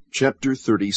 Chapter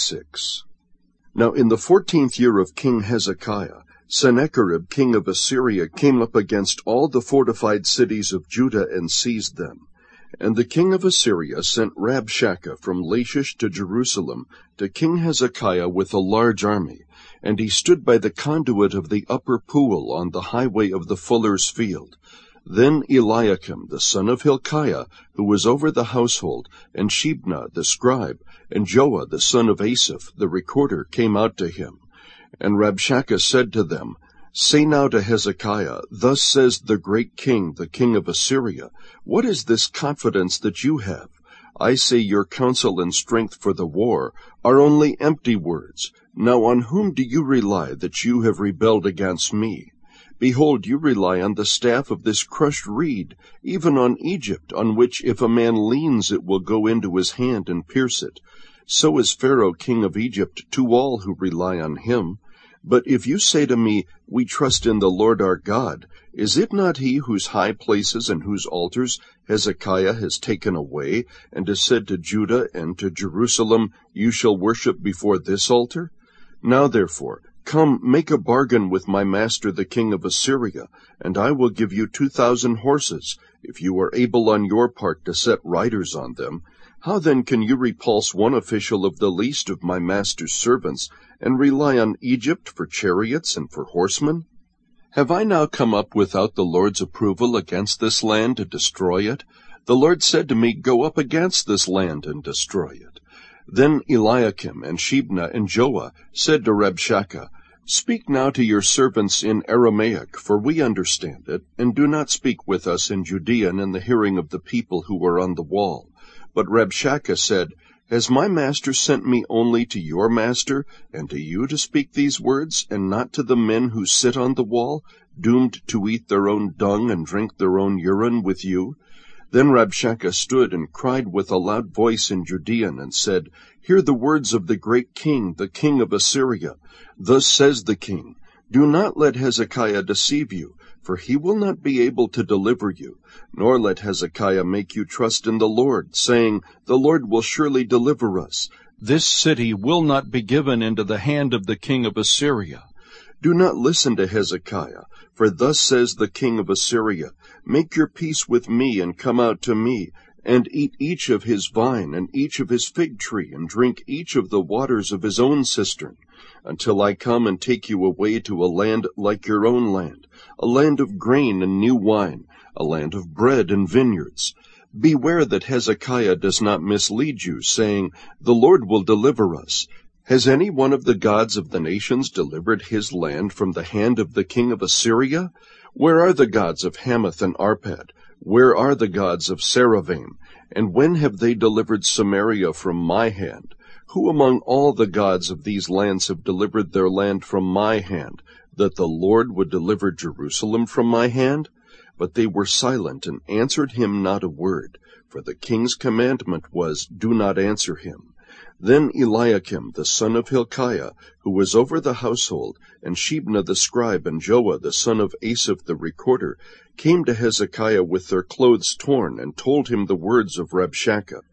36. Now in the 14th year of King Hezekiah, Sennacherib king of Assyria came up against all the fortified cities of Judah and seized them. And the king of Assyria sent Rabshakeh from Lachish to Jerusalem to King Hezekiah with a large army, and he stood by the conduit of the upper pool on the highway of the fuller's field. Then Eliakim the son of Hilkiah, who was over the household, and Shebna the scribe, and Joah the son of Asaph the recorder came out to him. And Rabshakeh said to them, Say now to Hezekiah, Thus says the great king, the king of Assyria, What is this confidence that you have? I say your counsel and strength for the war are only empty words. Now on whom do you rely that you have rebelled against me? Behold, you rely on the staff of this crushed reed, even on Egypt, on which if a man leans it will go into his hand and pierce it. So is Pharaoh king of Egypt to all who rely on him. But if you say to me, We trust in the Lord our God, is it not he whose high places and whose altars Hezekiah has taken away, and has said to Judah and to Jerusalem, You shall worship before this altar? Now therefore, come, make a bargain with my master the king of Assyria, and I will give you 2,000 horses, if you are able on your part to set riders on them. How then can you repulse one official of the least of my master's servants, and rely on Egypt for chariots and for horsemen? Have I now come up without the Lord's approval against this land to destroy it? The Lord said to me, Go up against this land and destroy it. Then Eliakim and Shebna and Joah said to Rabshakeh, Speak now to your servants in Aramaic, for we understand it, and do not speak with us in Judean in the hearing of the people who are on the wall. But Rabshakeh said, Has my master sent me only to your master, and to you to speak these words, and not to the men who sit on the wall, doomed to eat their own dung and drink their own urine with you? Then Rabshakeh stood and cried with a loud voice in Judean, and said, Hear the words of the great king, the king of Assyria. Thus says the king, Do not let Hezekiah deceive you, for he will not be able to deliver you, nor let Hezekiah make you trust in the Lord, saying, The Lord will surely deliver us. This city will not be given into the hand of the king of Assyria. Do not listen to Hezekiah, for thus says the king of Assyria, Make your peace with me, and come out to me, and eat each of his vine, and each of his fig tree, and drink each of the waters of his own cistern, until I come and take you away to a land like your own land, a land of grain and new wine, a land of bread and vineyards. Beware that Hezekiah does not mislead you, saying, The Lord will deliver us. Has any one of the gods of the nations delivered his land from the hand of the king of Assyria? Where are the gods of Hamath and Arpad? Where are the gods of Saravaim? And when have they delivered Samaria from my hand? Who among all the gods of these lands have delivered their land from my hand, that the Lord would deliver Jerusalem from my hand? But they were silent and answered him not a word, for the king's commandment was, Do not answer him. Then Eliakim the son of Hilkiah, who was over the household, and Shebna the scribe, and Joah the son of Asaph the recorder, came to Hezekiah with their clothes torn, and told him the words of Rabshakeh.